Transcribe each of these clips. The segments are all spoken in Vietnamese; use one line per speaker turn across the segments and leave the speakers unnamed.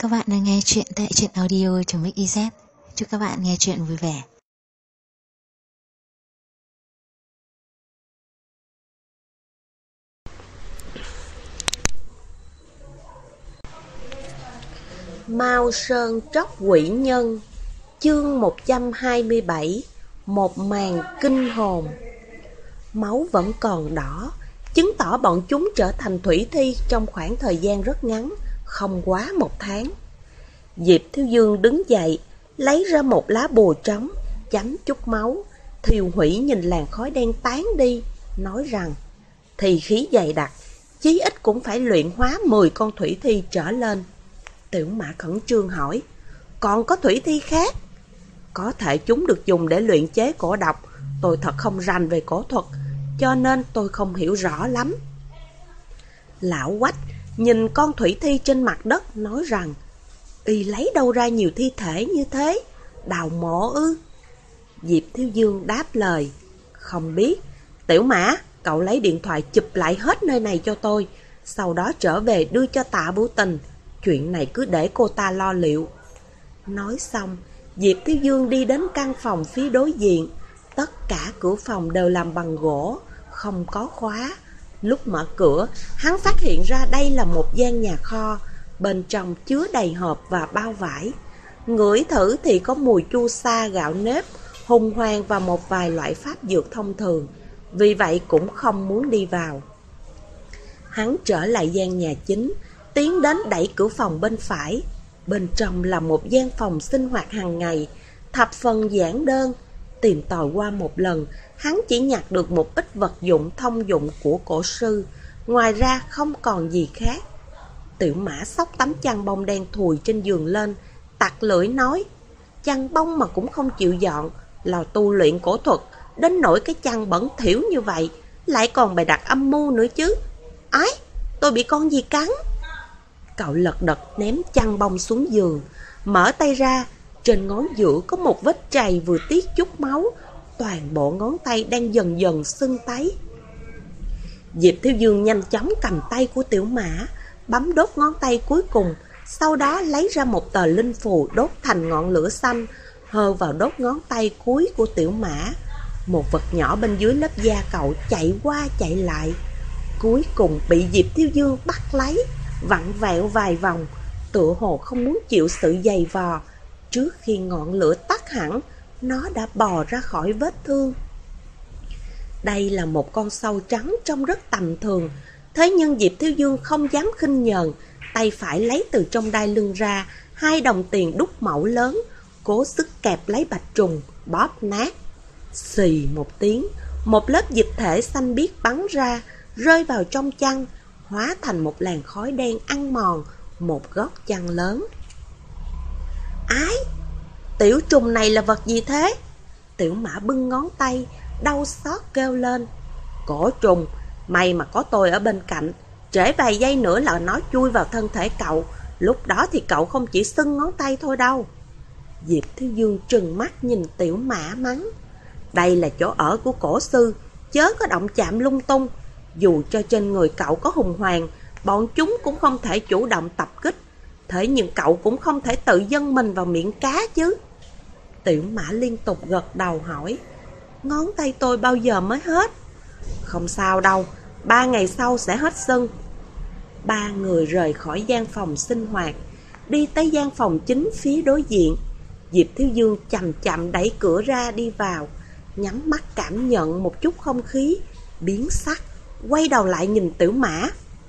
Các bạn đang nghe chuyện tại truyện audio.mix.iz. Chúc các bạn nghe chuyện vui vẻ.
Mao Sơn Tróc Quỷ Nhân. Chương 127. Một màn kinh hồn. Máu vẫn còn đỏ, chứng tỏ bọn chúng trở thành thủy thi trong khoảng thời gian rất ngắn, không quá 1 tháng. Diệp Thiếu Dương đứng dậy, lấy ra một lá bùa trống, chấm chút máu, thiêu hủy nhìn làn khói đen tán đi, nói rằng thì khí dày đặc, chí ít cũng phải luyện hóa 10 con thủy thi trở lên. Tiểu Mã khẩn trương hỏi, còn có thủy thi khác? Có thể chúng được dùng để luyện chế cổ độc, tôi thật không rành về cổ thuật, cho nên tôi không hiểu rõ lắm. Lão Quách nhìn con thủy thi trên mặt đất nói rằng, y lấy đâu ra nhiều thi thể như thế, đào mộ ư? Diệp Thiếu Dương đáp lời, không biết. Tiểu Mã, cậu lấy điện thoại chụp lại hết nơi này cho tôi, sau đó trở về đưa cho Tạ Bửu Tình, chuyện này cứ để cô ta lo liệu. Nói xong, Diệp Thiếu Dương đi đến căn phòng phía đối diện. Tất cả cửa phòng đều làm bằng gỗ, không có khóa. Lúc mở cửa, hắn phát hiện ra đây là một gian nhà kho, bên trong chứa đầy hộp và bao vải. Ngửi thử thì có mùi chua sa, gạo nếp, hùng hoàng và một vài loại pháp dược thông thường, vì vậy cũng không muốn đi vào. Hắn trở lại gian nhà chính, tiến đến đẩy cửa phòng bên phải. Bên trong là một gian phòng sinh hoạt hàng ngày, thập phần giản đơn. Tìm tòi qua một lần, hắn chỉ nhặt được một ít vật dụng thông dụng của cổ sư, ngoài ra không còn gì khác. Tiểu Mã xốc tấm chăn bông đen thùi trên giường lên, tặc lưỡi nói, chăn bông mà cũng không chịu dọn, là tu luyện cổ thuật, đến nỗi cái chăn bẩn thỉu như vậy, lại còn bày đặt âm mưu nữa chứ. Ái, tôi bị con gì cắn? Cậu lật đật ném chăn bông xuống giường, mở tay ra, trên ngón giữa có một vết trầy vừa tiết chút máu, toàn bộ ngón tay đang dần dần sưng tấy. Diệp Thiếu Dương nhanh chóng cầm tay của Tiểu Mã, bấm đốt ngón tay cuối cùng, sau đó lấy ra một tờ linh phù đốt thành ngọn lửa xanh, hơ vào đốt ngón tay cuối của Tiểu Mã. Một vật nhỏ bên dưới lớp da cậu chạy qua chạy lại, cuối cùng bị Diệp Thiếu Dương bắt lấy, vặn vẹo vài vòng, tựa hồ không muốn chịu sự giày vò. Trước khi ngọn lửa tắt hẳn, nó đã bò ra khỏi vết thương. Đây là một con sâu trắng trông rất tầm thường, thế nhưng Diệp Thiếu Dương không dám khinh nhờn, tay phải lấy từ trong đai lưng ra 2 đồng tiền đúc mẫu lớn, cố sức kẹp lấy bạch trùng, bóp nát. Xì một tiếng, một lớp dịch thể xanh biếc bắn ra, rơi vào trong chăn, hóa thành một làn khói đen ăn mòn một góc chăn lớn. Ái, tiểu trùng này là vật gì thế? Tiểu Mã bưng ngón tay, đau xót kêu lên. Cổ trùng, may mà có tôi ở bên cạnh, trễ vài giây nữa là nó chui vào thân thể cậu, lúc đó thì cậu không chỉ sưng ngón tay thôi đâu. Diệp Thiếu Dương trừng mắt nhìn Tiểu Mã mắng. Đây là chỗ ở của cổ sư, chớ có động chạm lung tung. Dù cho trên người cậu có hùng hoàng, bọn chúng cũng không thể chủ động tập kích, thế nhưng cậu cũng không thể tự dâng mình vào miệng cá chứ. Tiểu Mã liên tục gật đầu hỏi, ngón tay tôi bao giờ mới hết? Không sao đâu, 3 ngày sau sẽ hết sưng. 3 người rời khỏi gian phòng sinh hoạt, đi tới gian phòng chính phía đối diện. Diệp Thiếu Dương chậm chậm đẩy cửa ra đi vào, nhắm mắt cảm nhận một chút không khí, biến sắc, quay đầu lại nhìn Tiểu Mã.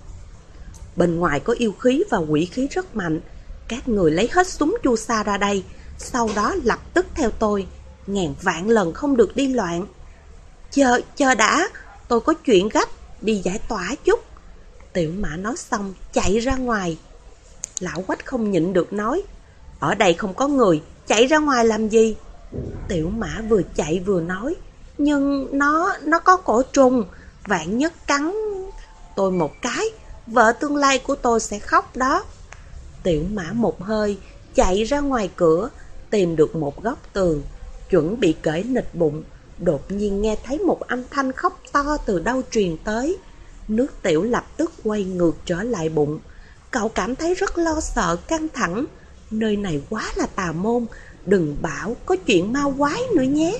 Bên ngoài có yêu khí và quỷ khí rất mạnh, các người lấy hết súng chu sa ra đây, sau đó lập tức theo tôi, ngàn vạn lần không được đi loạn. Chờ đã, tôi có chuyện gấp, đi giải tỏa chút. Tiểu Mã nói xong chạy ra ngoài. Lão Quách không nhịn được nói, ở đây không có người, chạy ra ngoài làm gì? Tiểu Mã vừa chạy vừa nói, nhưng nó có cổ trùng, vạn nhất cắn tôi một cái, vợ tương lai của tôi sẽ khóc đó. Tiểu Mã một hơi chạy ra ngoài cửa, tìm được một góc tường, chuẩn bị cởi nịt bụng, đột nhiên nghe thấy một âm thanh khóc to từ đâu truyền tới. Nước tiểu lập tức quay ngược trở lại bụng, cậu cảm thấy rất lo sợ căng thẳng. Nơi này quá là tà môn, đừng bảo có chuyện ma quái nữa nhé.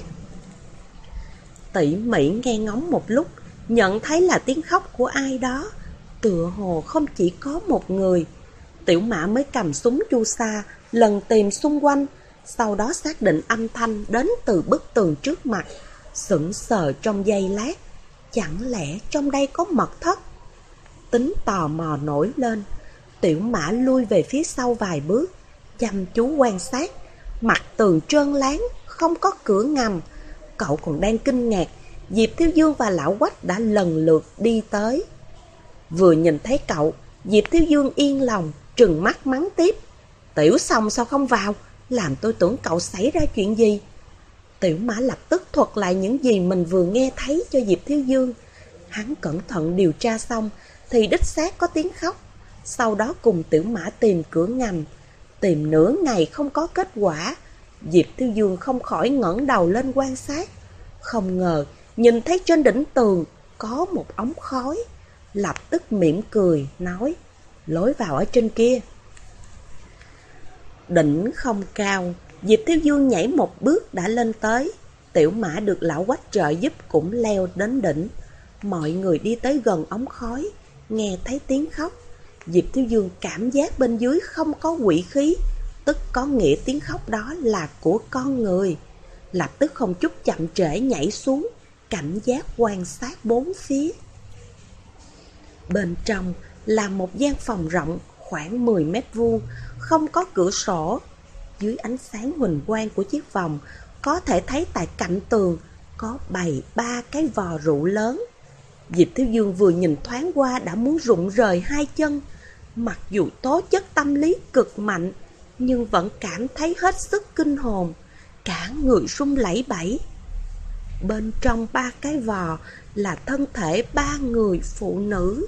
Tỉ mỉ nghe ngóng một lúc, nhận thấy là tiếng khóc của ai đó, tựa hồ không chỉ có một người. Tiểu Mã mới cầm súng chu sa, lần tìm xung quanh, sau đó xác định âm thanh đến từ bức tường trước mặt. Sững sờ trong giây lát, chẳng lẽ trong đây có mật thất? Tính tò mò nổi lên, Tiểu Mã lui về phía sau vài bước, chăm chú quan sát. Mặt tường trơn láng, không có cửa ngầm. Cậu còn đang kinh ngạc, Diệp Thiếu Dương và Lão Quách đã lần lượt đi tới. Vừa nhìn thấy cậu, Diệp Thiếu Dương yên lòng, trừng mắt mắng tiếp. Tiểu Song sao không vào, làm tôi tưởng cậu xảy ra chuyện gì. Tiểu Mã lập tức thuật lại những gì mình vừa nghe thấy cho Diệp Thiếu Dương. Hắn cẩn thận điều tra xong thì đích xác có tiếng khóc. Sau đó cùng Tiểu Mã tìm cửa ngầm. Tìm nửa ngày không có kết quả. Diệp Thiếu Dương không khỏi ngẩng đầu lên quan sát. Không ngờ nhìn thấy trên đỉnh tường có một ống khói. Lập tức mỉm cười nói, lối vào ở trên kia. Đỉnh không cao, Diệp Thiếu Dương nhảy một bước đã lên tới. Tiểu Mã được Lão Quách trợ giúp cũng leo đến đỉnh. Mọi người đi tới gần ống khói, nghe thấy tiếng khóc. Diệp Thiếu Dương cảm giác bên dưới không có quỷ khí, tức có nghĩa tiếng khóc đó là của con người. Lập tức không chút chậm trễ nhảy xuống, cảnh giác quan sát bốn phía. Bên trong là một gian phòng rộng khoảng 10 mét vuông, không có cửa sổ. Dưới ánh sáng huỳnh quang của chiếc vòng, có thể thấy tại cạnh tường có bày 3 cái vò rượu lớn. Diệp Thiếu Dương vừa nhìn thoáng qua đã muốn rụng rời hai chân. Mặc dù tố chất tâm lý cực mạnh, nhưng vẫn cảm thấy hết sức kinh hồn, cả người run lẩy bẩy. Bên trong 3 cái vò là thân thể 3 người phụ nữ.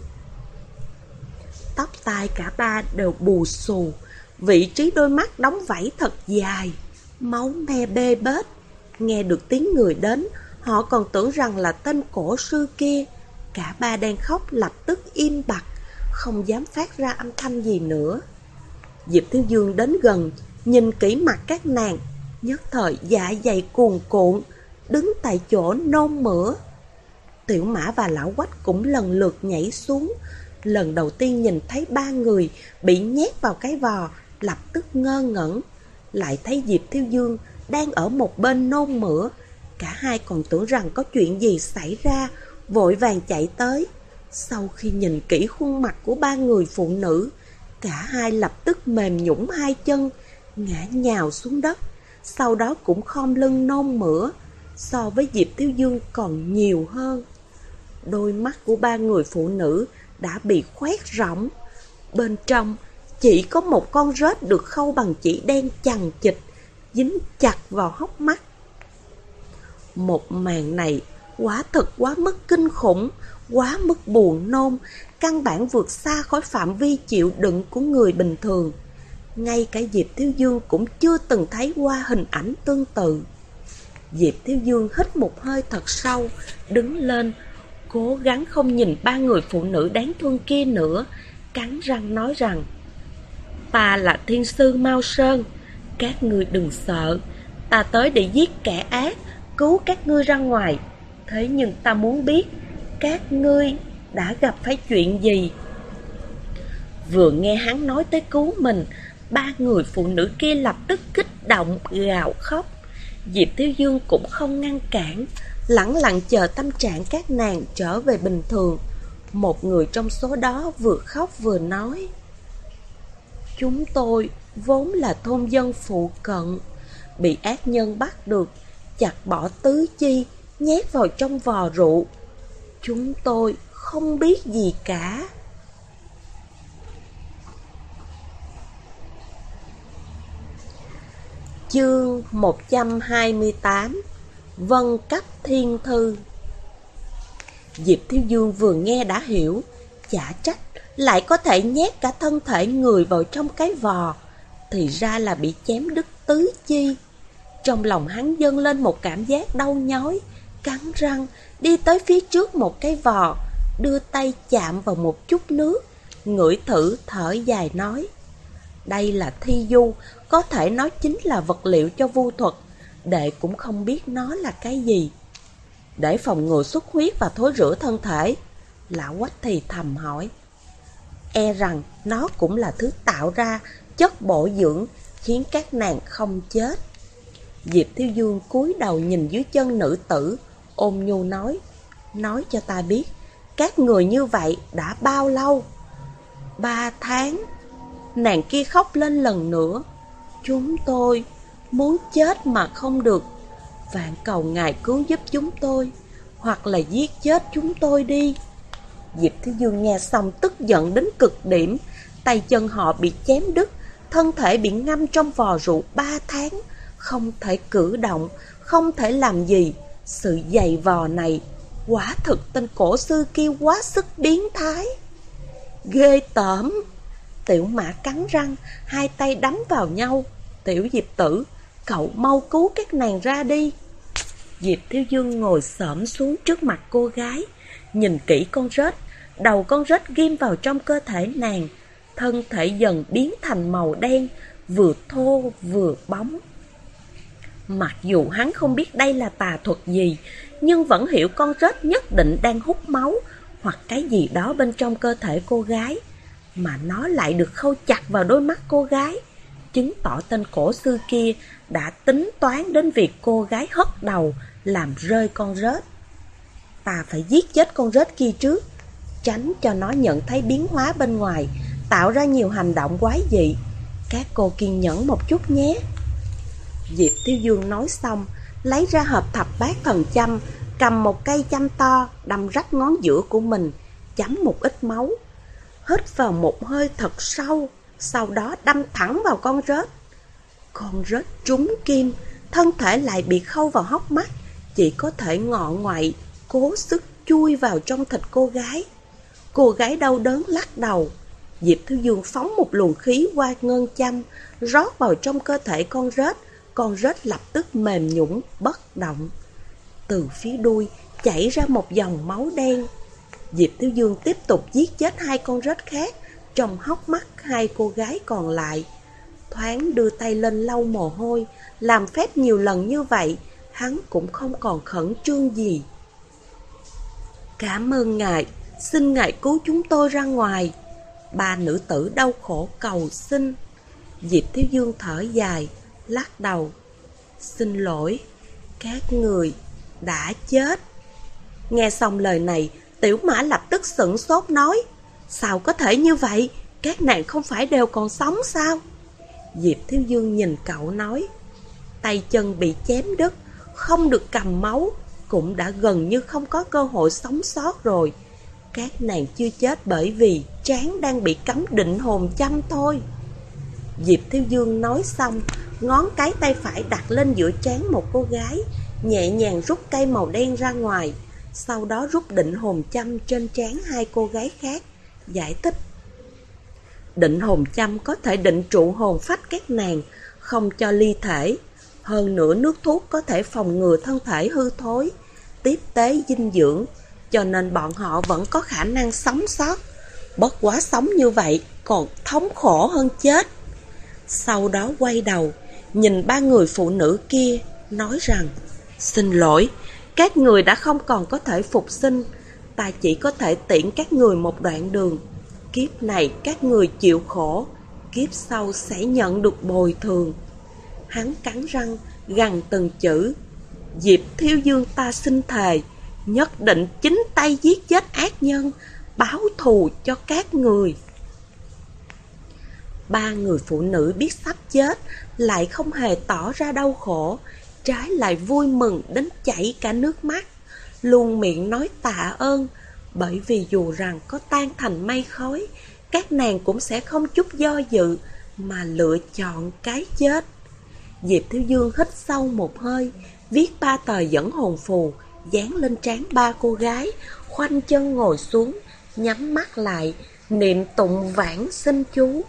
Tóc tai cả ba đều bù xù, vị trí đôi mắt đóng vảy thật dài, máu me bê bết. Nghe được tiếng người đến, họ còn tưởng rằng là tên cổ sư kia. Cả ba đang khóc lập tức im bặt, không dám phát ra âm thanh gì nữa. Diệp Thiếu Dương đến gần, nhìn kỹ mặt các nàng, nhất thời dạ dày cuồn cuộn, đứng tại chỗ nôn mửa. Tiểu Mã và Lão Quách cũng lần lượt nhảy xuống. Lần đầu tiên nhìn thấy 3 người bị nhét vào cái vò, lập tức ngơ ngẩn. Lại thấy Diệp Thiếu Dương đang ở một bên nôn mửa. Cả hai còn tưởng rằng có chuyện gì xảy ra, vội vàng chạy tới. Sau khi nhìn kỹ khuôn mặt của 3 người phụ nữ, cả hai lập tức mềm nhũn hai chân, ngã nhào xuống đất. Sau đó cũng khom lưng nôn mửa, so với Diệp Thiếu Dương còn nhiều hơn. Đôi mắt của 3 người phụ nữ đã bị khoét rỗng. Bên trong chỉ có một con rết được khâu bằng chỉ đen chằng chịt, dính chặt vào hốc mắt. Một màn này quả thực quá mức kinh khủng, quá mức buồn nôn, căn bản vượt xa khỏi phạm vi chịu đựng của người bình thường. Ngay cả Diệp Thiếu Dương cũng chưa từng thấy qua hình ảnh tương tự. Diệp Thiếu Dương hít một hơi thật sâu, đứng lên, cố gắng không nhìn 3 người phụ nữ đáng thương kia nữa, cắn răng nói rằng: Ta là thiên sư Mao Sơn, các ngươi đừng sợ, ta tới để giết kẻ ác, cứu các ngươi ra ngoài. Thế nhưng ta muốn biết các ngươi đã gặp phải chuyện gì. Vừa nghe hắn nói tới cứu mình, 3 người phụ nữ kia lập tức kích động gào khóc. Diệp Thiếu Dương cũng không ngăn cản, lẳng lặng chờ tâm trạng các nàng trở về bình thường. Một người trong số đó vừa khóc vừa nói: Chúng tôi vốn là thôn dân phụ cận, bị ác nhân bắt được, chặt bỏ tứ chi, nhét vào trong vò rượu. Chúng tôi không biết gì cả. Chương 128: Vân cấp thiên thư. Diệp Thiếu Dương vừa nghe đã hiểu, chả trách lại có thể nhét cả thân thể người vào trong cái vò, thì ra là bị chém đứt tứ chi. Trong lòng hắn dâng lên một cảm giác đau nhói, cắn răng đi tới phía trước một cái vò, đưa tay chạm vào một chút nước, ngửi thử thở dài nói: đây là thi du, có thể nói chính là vật liệu cho vu thuật, đệ cũng không biết nó là cái gì. Để phòng ngừa xuất huyết và thối rữa thân thể, lão Quách thì thầm hỏi: e rằng nó cũng là thứ tạo ra chất bổ dưỡng khiến các nàng không chết. Diệp Thiếu Dương cúi đầu nhìn dưới chân nữ tử, ôn nhu nói cho ta biết, các người như vậy đã bao lâu? 3 tháng. Nàng kia khóc lên lần nữa: chúng tôi muốn chết mà không được, vạn cầu ngài cứu giúp chúng tôi, hoặc là giết chết chúng tôi đi. Diệp Thiếu Dương nghe xong tức giận đến cực điểm, tay chân họ bị chém đứt, thân thể bị ngâm trong vò rượu 3 tháng, không thể cử động, không thể làm gì. Sự dày vò này, quả thực tên cổ sư kia quá sức biến thái. Ghê tởm. Tiểu Mã cắn răng, hai tay đấm vào nhau. Tiểu Diệp tử, cậu mau cứu các nàng ra đi. Diệp Thiếu Dương ngồi xổm xuống trước mặt cô gái, nhìn kỹ con rết. Đầu con rết ghim vào trong cơ thể nàng, thân thể dần biến thành màu đen, vừa thô vừa bóng. Mặc dù hắn không biết đây là tà thuật gì, nhưng vẫn hiểu con rết nhất định đang hút máu hoặc cái gì đó bên trong cơ thể cô gái, mà nó lại được khâu chặt vào đôi mắt cô gái, chứng tỏ tên cổ sư kia đã tính toán đến việc cô gái hất đầu làm rơi con rết. Ta phải giết chết con rết kia trước, tránh cho nó nhận thấy biến hóa bên ngoài, tạo ra nhiều hành động quái dị. Các cô kiên nhẫn một chút nhé. Diệp Thiếu Dương nói xong, lấy ra hộp thập bát thần châm, cầm một cây châm to, đâm rách ngón giữa của mình, chấm một ít máu. Hít vào một hơi thật sâu, sau đó đâm thẳng vào con rết. Con rết trúng kim, thân thể lại bị khâu vào hốc mắt, chỉ có thể ngọ ngoại, cố sức chui vào trong thịt cô gái. Cô gái đau đớn lắc đầu. Diệp Thiếu Dương phóng một luồng khí qua ngân châm, rót vào trong cơ thể con rết lập tức mềm nhũn bất động. Từ phía đuôi chảy ra một dòng máu đen. Diệp Thiếu Dương tiếp tục giết chết 2 con rết khác trong hốc mắt 2 cô gái còn lại. Thoáng đưa tay lên lau mồ hôi, làm phép nhiều lần như vậy, hắn cũng không còn khẩn trương gì. Cảm ơn ngài, xin ngài cứu chúng tôi ra ngoài. 3 nữ tử đau khổ cầu xin. Diệp Thiếu Dương thở dài, lắc đầu. Xin lỗi, các người đã chết. Nghe xong lời này, Tiểu Mã lập tức sửng sốt nói: sao có thể như vậy? Các nàng không phải đều còn sống sao? Diệp Thiếu Dương nhìn cậu nói: tay chân bị chém đứt, không được cầm máu, cũng đã gần như không có cơ hội sống sót rồi. Các nàng chưa chết bởi vì trán đang bị cắm định hồn châm thôi. Diệp Thiếu Dương nói xong, ngón cái tay phải đặt lên giữa trán một cô gái, nhẹ nhàng rút cây màu đen ra ngoài, sau đó rút định hồn châm trên trán 2 cô gái khác, giải thích. Định hồn châm có thể định trụ hồn phách các nàng, không cho ly thể. Hơn nữa nước thuốc có thể phòng ngừa thân thể hư thối, tiếp tế dinh dưỡng, cho nên bọn họ vẫn có khả năng sống sót. Bất quá sống như vậy còn thống khổ hơn chết. Sau đó quay đầu, nhìn 3 người phụ nữ kia, nói rằng: xin lỗi, các người đã không còn có thể phục sinh, ta chỉ có thể tiễn các người một đoạn đường. Kiếp này các người chịu khổ, kiếp sau sẽ nhận được bồi thường. Hắn cắn răng, gằn từng chữ: Diệp Thiếu Dương ta xin thề, nhất định chính tay giết chết ác nhân, báo thù cho các người. 3 người phụ nữ biết sắp chết, lại không hề tỏ ra đau khổ, trái lại vui mừng đến chảy cả nước mắt, luôn miệng nói tạ ơn, bởi vì dù rằng có tan thành mây khói, các nàng cũng sẽ không chút do dự mà lựa chọn cái chết. Diệp Thiếu Dương hít sâu một hơi, viết 3 tờ dẫn hồn phù, dán lên trán 3 cô gái, khoanh chân ngồi xuống, nhắm mắt lại, niệm tụng vãng sinh chú.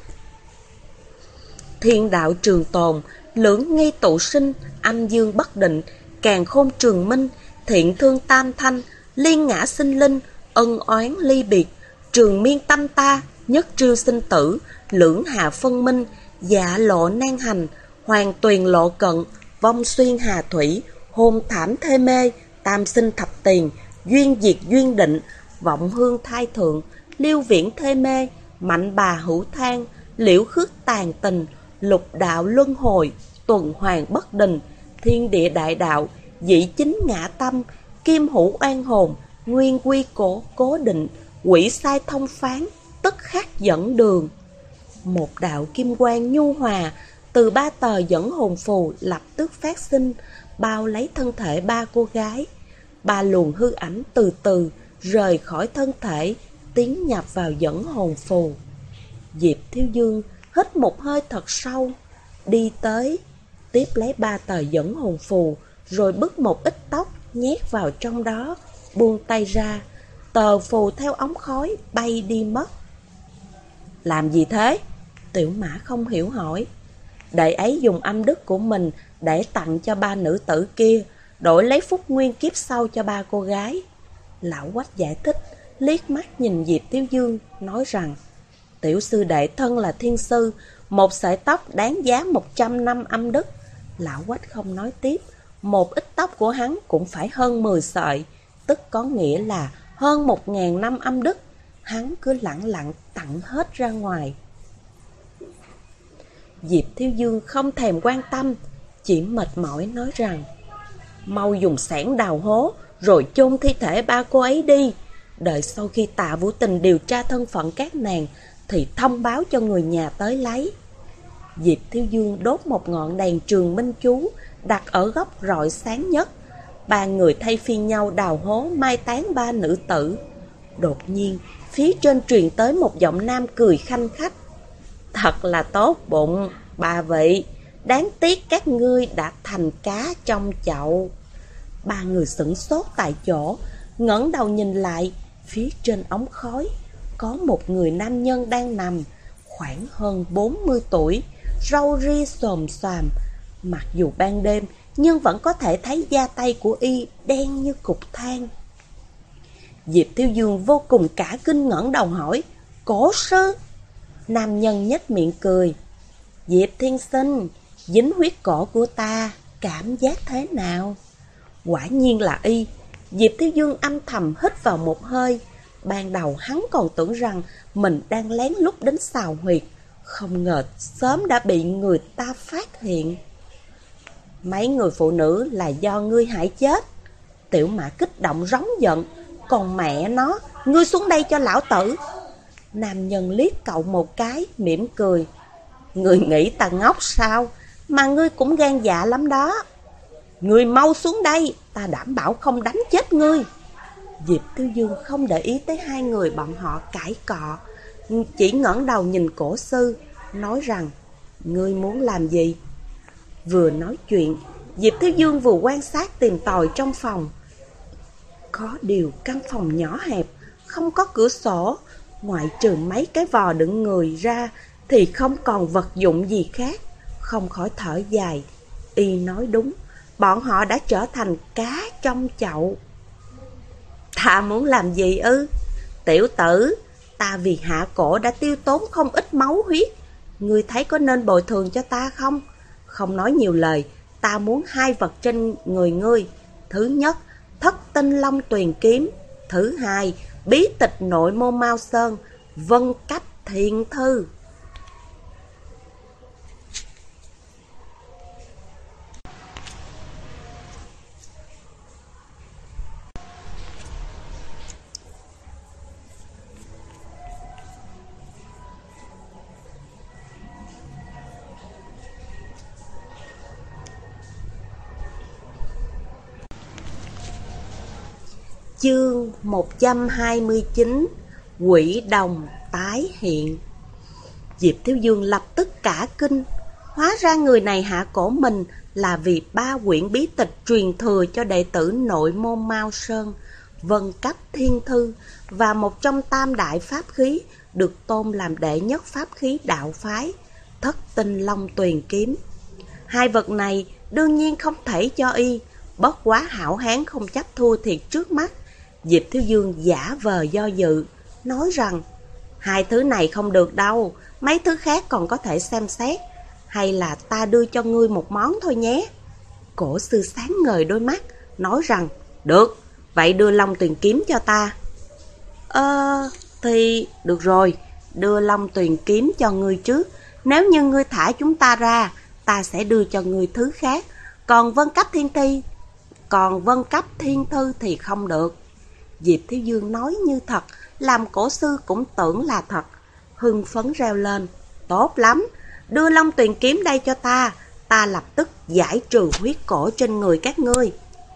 Thiên đạo trường tồn, lưỡng nghi tụ sinh, âm dương bất định, càn khôn trường minh, thiện thương tam thanh, liên ngã sinh linh, ân oán ly biệt, trường miên tâm ta, nhất triêu sinh tử, lưỡng hạ phân minh, dạ lộ nan hành, hoàng tuyền lộ cận, vong xuyên hà thủy, hôn thảm thê mê, tam sinh thập tiền, duyên diệt duyên định, vọng hương thai thượng, liêu viễn thê mê, mạnh bà hữu thang, liễu khước tàn tình, lục đạo luân hồi, tuần hoàn bất đình, thiên địa đại đạo, dĩ chính ngã tâm, kim hữu oan hồn, nguyên quy cố định, quỷ sai thông phán, tức khắc dẫn đường. Một đạo kim quang nhu hòa từ 3 tờ dẫn hồn phù lập tức phát sinh, bao lấy thân thể 3 cô gái. 3 luồng hư ảnh từ từ rời khỏi thân thể, tiến nhập vào dẫn hồn phù. Diệp Thiếu Dương hít một hơi thật sâu, đi tới, tiếp lấy 3 tờ dẫn hồn phù, rồi bứt một ít tóc nhét vào trong đó, buông tay ra, tờ phù theo ống khói bay đi mất. Làm gì thế? Tiểu Mã không hiểu hỏi. Đệ ấy dùng âm đức của mình để tặng cho 3 nữ tử kia, đổi lấy phúc nguyên kiếp sau cho 3 cô gái. Lão Quách giải thích, liếc mắt nhìn Diệp Thiếu Dương, nói rằng: tiểu sư đệ thân là thiên sư, một sợi tóc đáng giá 100 năm âm đức. Lão Quách không nói tiếp, một ít tóc của hắn cũng phải hơn 10 sợi, tức có nghĩa là hơn 1000 năm âm đức. Hắn cứ lặng lặng tặng hết ra ngoài. Diệp Thiếu Dương không thèm quan tâm, chỉ mệt mỏi nói rằng: mau dùng xẻng đào hố, rồi chôn thi thể 3 cô ấy đi. Đợi sau khi Tạ Vũ Tình điều tra thân phận các nàng, thì thông báo cho người nhà tới lấy. Diệp Thiếu Dương đốt một ngọn đèn trường minh chú, đặt ở góc rọi sáng nhất. 3 người thay phiên nhau đào hố mai táng 3 nữ tử. Đột nhiên, phía trên truyền tới một giọng nam cười khanh khách: thật là tốt bụng, 3 vị, đáng tiếc các ngươi đã thành cá trong chậu. 3 người sửng sốt tại chỗ, ngẩng đầu nhìn lại, phía trên ống khói có một người nam nhân đang nằm, khoảng hơn 40 tuổi, râu ria xồm xoàm. Mặc dù ban đêm, nhưng vẫn có thể thấy da tay của y đen như cục than. Diệp Thiếu Dương vô cùng cả kinh, ngẩng đầu hỏi: cổ sư? Nam nhân nhếch miệng cười: Diệp thiên sinh, dính huyết cổ của ta, cảm giác thế nào? Quả nhiên là y. Diệp Thiếu Dương âm thầm hít vào một hơi. Ban đầu hắn còn tưởng rằng mình đang lén lút đến xào huyệt, không ngờ sớm đã bị người ta phát hiện. Mấy người phụ nữ là do ngươi hại chết. Tiểu Mã kích động rống giận: còn mẹ nó, ngươi xuống đây cho lão tử. Nam nhân liếc cậu một cái, mỉm cười: ngươi nghĩ ta ngốc sao? Mà ngươi cũng gan dạ lắm đó. Ngươi mau xuống đây, ta đảm bảo không đánh chết ngươi. Diệp Thiếu Dương không để ý tới 2 người bọn họ cãi cọ, chỉ ngẩng đầu nhìn cổ sư, nói rằng: ngươi muốn làm gì? Vừa nói chuyện, Diệp Thiếu Dương vừa quan sát tìm tòi trong phòng. Có điều căn phòng nhỏ hẹp, không có cửa sổ, ngoại trừ mấy cái vò đựng người ra thì không còn vật dụng gì khác. Không khỏi thở dài, y nói đúng, bọn họ đã trở thành cá trong chậu. Ta muốn làm gì ư? Tiểu tử, ta vì hạ cổ đã tiêu tốn không ít máu huyết, ngươi thấy có nên bồi thường cho ta không? Không nói nhiều lời, ta muốn 2 vật trên người ngươi. Thứ nhất, Thất Tinh Long Tuyền Kiếm. Thứ hai, bí tịch nội môn Mao Sơn, Vân Cách Thiện Thư. Chương 129: Quỷ đồng tái hiện. Diệp Thiếu Dương lập tức cả kinh. Hóa ra người này hạ cổ mình là vì 3 quyển bí tịch truyền thừa cho đệ tử nội môn Mao Sơn, Vân Cách Thiên Thư, và một trong tam đại pháp khí được tôn làm đệ nhất pháp khí đạo phái, Thất Tinh Long Tuyền Kiếm. 2 vật này đương nhiên không thể cho y, bất quá hảo hán không chấp thua thiệt trước mắt. Diệp Thiếu Dương giả vờ do dự, nói rằng: Hai thứ này không được đâu, mấy thứ khác còn có thể xem xét. Hay là ta đưa cho ngươi một món thôi nhé. Cổ sư sáng ngời đôi mắt, nói rằng, được, vậy đưa Long Tuyền kiếm cho ta. Thì được rồi, đưa Long Tuyền kiếm cho ngươi trước. Nếu như ngươi thả chúng ta ra, ta sẽ đưa cho ngươi thứ khác. Còn Vân Cấp Thiên Thư thì không được. Diệp Thiếu Dương nói như thật, làm cổ sư cũng tưởng là thật. Hưng phấn reo lên, tốt lắm, đưa Long Tuyền kiếm đây cho ta, ta lập tức giải trừ huyết cổ trên người các ngươi.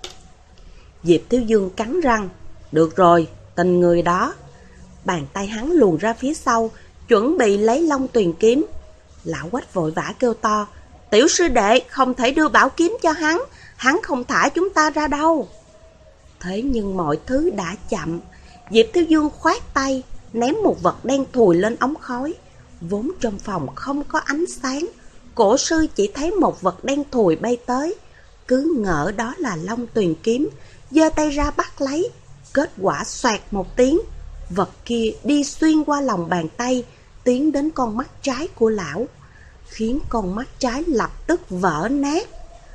Diệp Thiếu Dương cắn răng, được rồi, tình người đó. Bàn tay hắn luồn ra phía sau, chuẩn bị lấy Long Tuyền kiếm. Lão Quách vội vã kêu to, tiểu sư đệ không thể đưa bảo kiếm cho hắn không thả chúng ta ra đâu. Thế nhưng mọi thứ đã chậm. Diệp Thiếu Dương khoát tay, ném một vật đen thùi lên ống khói. Vốn trong phòng không có ánh sáng, cổ sư chỉ thấy một vật đen thùi bay tới, cứ ngỡ đó là Long Tuyền kiếm, giơ tay ra bắt lấy. Kết quả xoẹt một tiếng, vật kia đi xuyên qua lòng bàn tay, tiến đến con mắt trái của lão, khiến con mắt trái lập tức vỡ nát.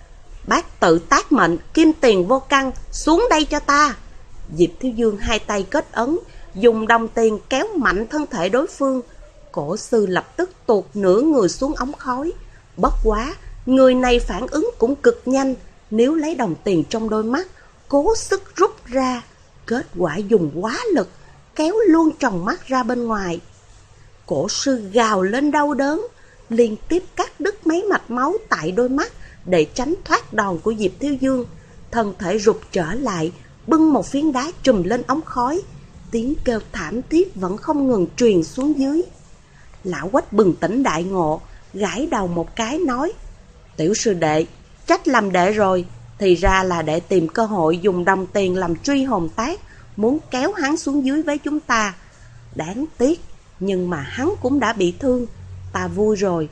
Bác tự tác mệnh, kim tiền vô căn, xuống đây cho ta. Diệp Thiếu Dương hai tay kết ấn, dùng đồng tiền kéo mạnh thân thể đối phương. Cổ sư lập tức tuột nửa người xuống ống khói. Bất quá, người này phản ứng cũng cực nhanh, nếu lấy đồng tiền trong đôi mắt, cố sức rút ra. Kết quả dùng quá lực, kéo luôn tròng mắt ra bên ngoài. Cổ sư gào lên đau đớn, liên tiếp cắt đứt mấy mạch máu tại đôi mắt để tránh thoát đòn của Diệp Thiếu Dương. Thân thể rụt trở lại, bưng một phiến đá trùm lên ống khói. Tiếng kêu thảm thiết vẫn không ngừng truyền xuống dưới. Lão Quách bừng tỉnh đại ngộ, gãi đầu một cái nói, tiểu sư đệ, trách lầm đệ rồi. Thì ra là đệ tìm cơ hội dùng đồng tiền làm truy hồn tác, muốn kéo hắn xuống dưới với chúng ta. Đáng tiếc, nhưng mà hắn cũng đã bị thương, ta vui rồi.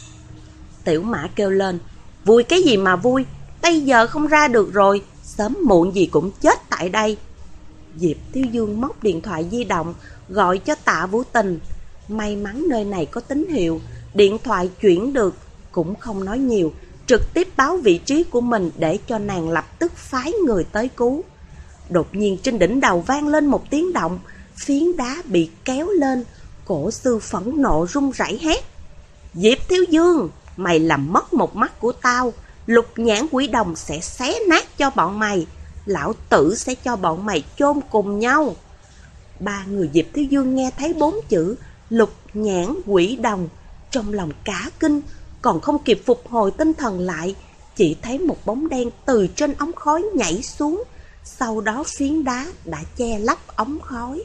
Tiểu Mã kêu lên, vui cái gì mà vui, bây giờ không ra được rồi, sớm muộn gì cũng chết tại đây. Diệp Thiếu Dương móc điện thoại di động, gọi cho Tạ Vũ Tình. May mắn nơi này có tín hiệu, điện thoại chuyển được, cũng không nói nhiều, trực tiếp báo vị trí của mình để cho nàng lập tức phái người tới cứu. Đột nhiên trên đỉnh đầu vang lên một tiếng động, phiến đá bị kéo lên. Cổ sư phẫn nộ run rẩy hét, Diệp Thiếu Dương, mày làm mất một mắt của tao, Lục Nhãn Quỷ Đồng sẽ xé nát cho bọn mày, lão tử sẽ cho bọn mày chôn cùng nhau. Ba người Diệp Thiếu Dương nghe thấy 4 chữ Lục Nhãn Quỷ Đồng, trong lòng cả kinh, còn không kịp phục hồi tinh thần lại, chỉ thấy một bóng đen từ trên ống khói nhảy xuống, sau đó phiến đá đã che lấp ống khói.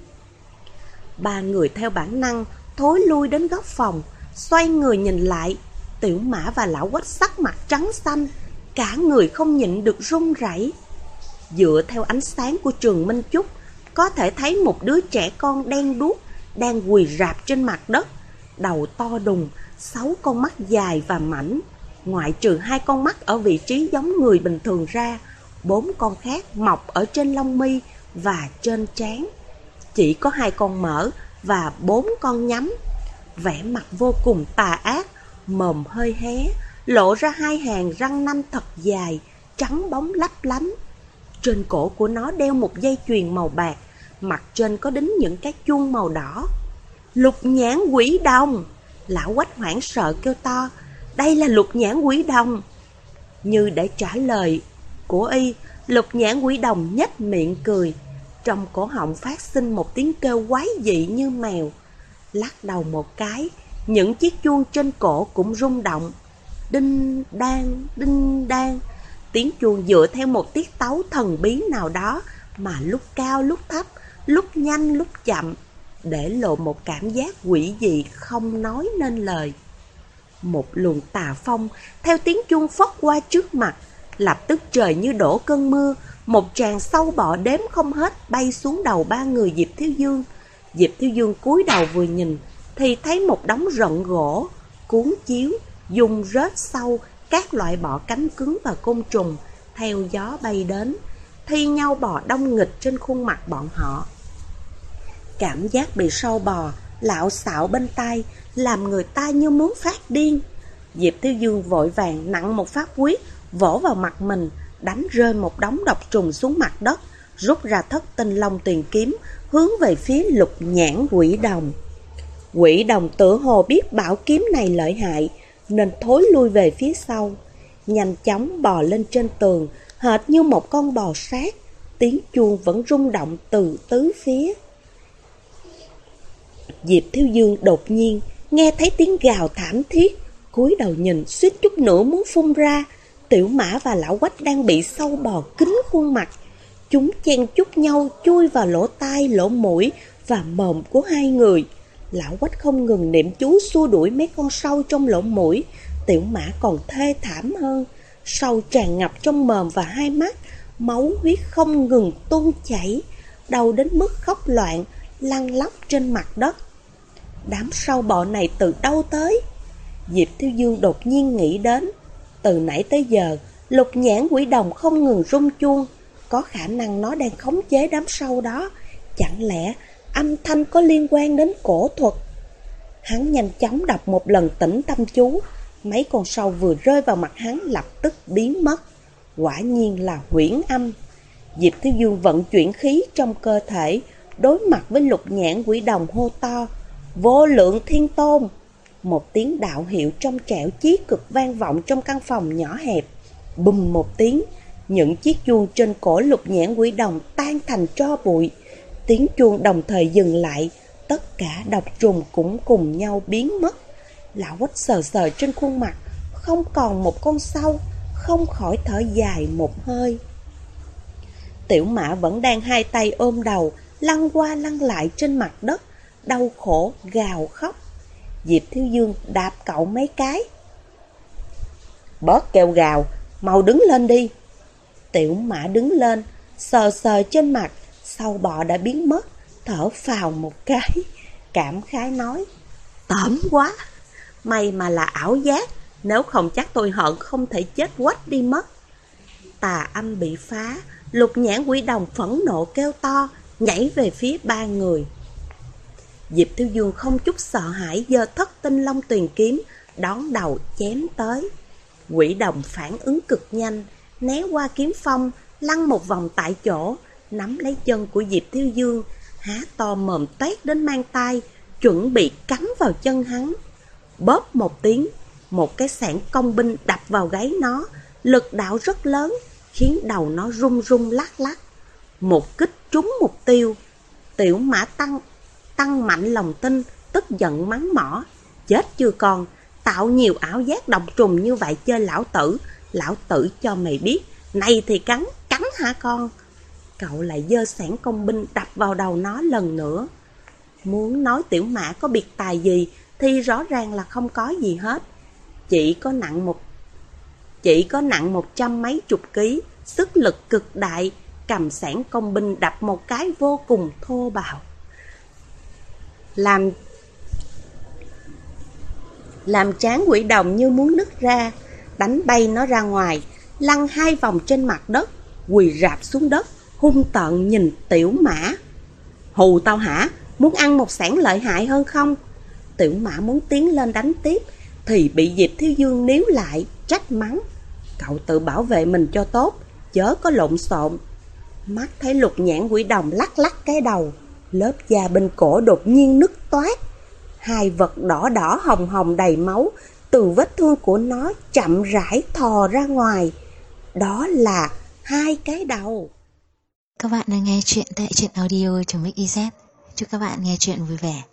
Ba người theo bản năng thối lui đến góc phòng, xoay người nhìn lại. Tiểu Mã và Lão Quách sắc mặt trắng xanh, cả người không nhịn được run rẩy. Dựa theo ánh sáng của Trường Minh Chúc, có thể thấy một đứa trẻ con đen đuốc đang quỳ rạp trên mặt đất, đầu to đùng, 6 con mắt dài và mảnh. Ngoại trừ 2 con mắt ở vị trí giống người bình thường ra, 4 con khác mọc ở trên lông mi và trên trán. Chỉ có 2 con mở và 4 con nhắm. Vẻ mặt vô cùng tà ác, mồm hơi hé, lộ ra 2 hàng răng nanh thật dài, trắng bóng lấp lánh. Trên cổ của nó đeo một dây chuyền màu bạc, mặt trên có đính những cái chuông màu đỏ. Lục Nhãn Quỷ Đồng! Lão Quách hoảng sợ kêu to, đây là Lục Nhãn Quỷ Đồng! Như để trả lời của y, Lục Nhãn Quỷ Đồng nhếch miệng cười, trong cổ họng phát sinh một tiếng kêu quái dị như mèo. Lắc đầu một cái, những chiếc chuông trên cổ cũng rung động. Đinh đan, đinh đan. Tiếng chuông dựa theo một tiết tấu thần bí nào đó, mà lúc cao lúc thấp, lúc nhanh lúc chậm, để lộ một cảm giác quỷ dị không nói nên lời. Một luồng tà phong theo tiếng chuông phất qua trước mặt, lập tức trời như đổ cơn mưa, một tràng sâu bọ đếm không hết bay xuống đầu ba người Diệp Thiếu Dương. Diệp Thiếu Dương cúi đầu vừa nhìn, thì thấy một đống rận gỗ, cuốn chiếu, dùng rết sâu, các loại bọ cánh cứng và côn trùng, theo gió bay đến, thi nhau bò đông nghịch trên khuôn mặt bọn họ. Cảm giác bị sâu bò lạo xạo bên tai làm người ta như muốn phát điên. Diệp Thiếu Dương vội vàng nặng một phát quyết vỗ vào mặt mình, đánh rơi một đống độc trùng xuống mặt đất, rút ra Thất Tinh Long Tuyền kiếm hướng về phía Lục Nhãn Quỷ Đồng. Quỷ Đồng tựa hồ biết bảo kiếm này lợi hại nên thối lui về phía sau, nhanh chóng bò lên trên tường, hệt như một con bò sát. Tiếng chuông vẫn rung động từ tứ phía. Diệp Thiếu Dương đột nhiên nghe thấy tiếng gào thảm thiết, cúi đầu nhìn suýt chút nữa muốn phun ra. Tiểu Mã và Lão Quách đang bị sâu bò kín khuôn mặt. Chúng chen chúc nhau chui vào lỗ tai, lỗ mũi và mồm của hai người. Lão Quách không ngừng niệm chú xua đuổi mấy con sâu trong lỗ mũi. Tiểu Mã còn thê thảm hơn, sâu tràn ngập trong mồm và hai mắt, máu huyết không ngừng tuôn chảy, đau đến mức khóc loạn, lăn lóc trên mặt đất. Đám sâu bọ này từ đâu tới? Diệp Thiếu Dương đột nhiên nghĩ đến. Từ nãy tới giờ, Lục Nhãn Quỷ Đồng không ngừng rung chuông, có khả năng nó đang khống chế đám sâu đó. Chẳng lẽ âm thanh có liên quan đến cổ thuật? Hắn nhanh chóng đọc một lần tĩnh tâm chú. Mấy con sâu vừa rơi vào mặt hắn lập tức biến mất. Quả nhiên là huyễn âm. Diệp Thiếu Dương vận chuyển khí trong cơ thể, đối mặt với Lục Nhãn Quỷ Đồng hô to: Vô Lượng Thiên Tôn! Một tiếng đạo hiệu trong trẻo chí cực vang vọng trong căn phòng nhỏ hẹp. Bùm một tiếng, những chiếc chuông trên cổ Lục Nhãn Quỷ Đồng tan thành tro bụi. Tiếng chuông đồng thời dừng lại, tất cả độc trùng cũng cùng nhau biến mất. Lão Quách sờ sờ trên khuôn mặt, không còn một con sâu, không khỏi thở dài một hơi. Tiểu Mã vẫn đang hai tay ôm đầu, lăn qua lăn lại trên mặt đất, đau khổ gào khóc. Diệp Thiếu Dương đạp cậu mấy cái. Bớt kêu gào, mau đứng lên đi. Tiểu Mã đứng lên, sờ sờ trên mặt, sâu bọ đã biến mất, thở phào một cái, cảm khái nói: Tởm quá, may mà là ảo giác, nếu không chắc tôi hận không thể chết quách đi mất. Tà âm bị phá, Lục Nhãn Quỷ Đồng phẫn nộ kêu to, nhảy về phía ba người. Diệp Thiếu Dương không chút sợ hãi giơ Thất Tinh Long Tuyền kiếm đón đầu chém tới. Quỷ Đồng phản ứng cực nhanh, né qua kiếm phong, lăn một vòng tại chỗ, nắm lấy chân của Diệp Thiếu Dương, há to mồm toét đến mang tai, chuẩn bị cắm vào chân hắn. Bóp một tiếng, một cái xẻng công binh đập vào gáy nó, lực đạo rất lớn, khiến đầu nó rung rung lắc lắc. Một kích trúng mục tiêu. Tiểu Mã tăng mạnh lòng tin, tức giận mắng mỏ: Chết chưa con, tạo nhiều ảo giác độc trùng như vậy chơi lão tử cho mày biết, này thì cắn hả con? Cậu lại giơ xẻng công binh đập vào đầu nó lần nữa. Muốn nói Tiểu Mã có biệt tài gì thì rõ ràng là không có gì hết. Chỉ có nặng 100 mấy chục ký, sức lực cực đại, cầm xẻng công binh đập một cái vô cùng thô bạo, làm trán Quỷ Đồng như muốn nứt ra, đánh bay nó ra ngoài, lăn hai vòng trên mặt đất, quỳ rạp xuống đất, hung tợn nhìn Tiểu Mã. Hù tao hả? Muốn ăn một xẻng lợi hại hơn không? Tiểu Mã muốn tiến lên đánh tiếp thì bị Diệp Thiếu Dương níu lại, trách mắng: Cậu tự bảo vệ mình cho tốt, chớ có lộn xộn. Mắt thấy Lục Nhãn Quỷ Đồng lắc lắc cái đầu, lớp da bên cổ đột nhiên nứt toát. Hai vật đỏ đỏ hồng hồng đầy máu từ vết thương của nó chậm rãi thò ra ngoài. Đó là hai cái đầu.
Các bạn đang nghe chuyện tại truyện audio.mix.iz. Chúc các bạn nghe chuyện vui vẻ.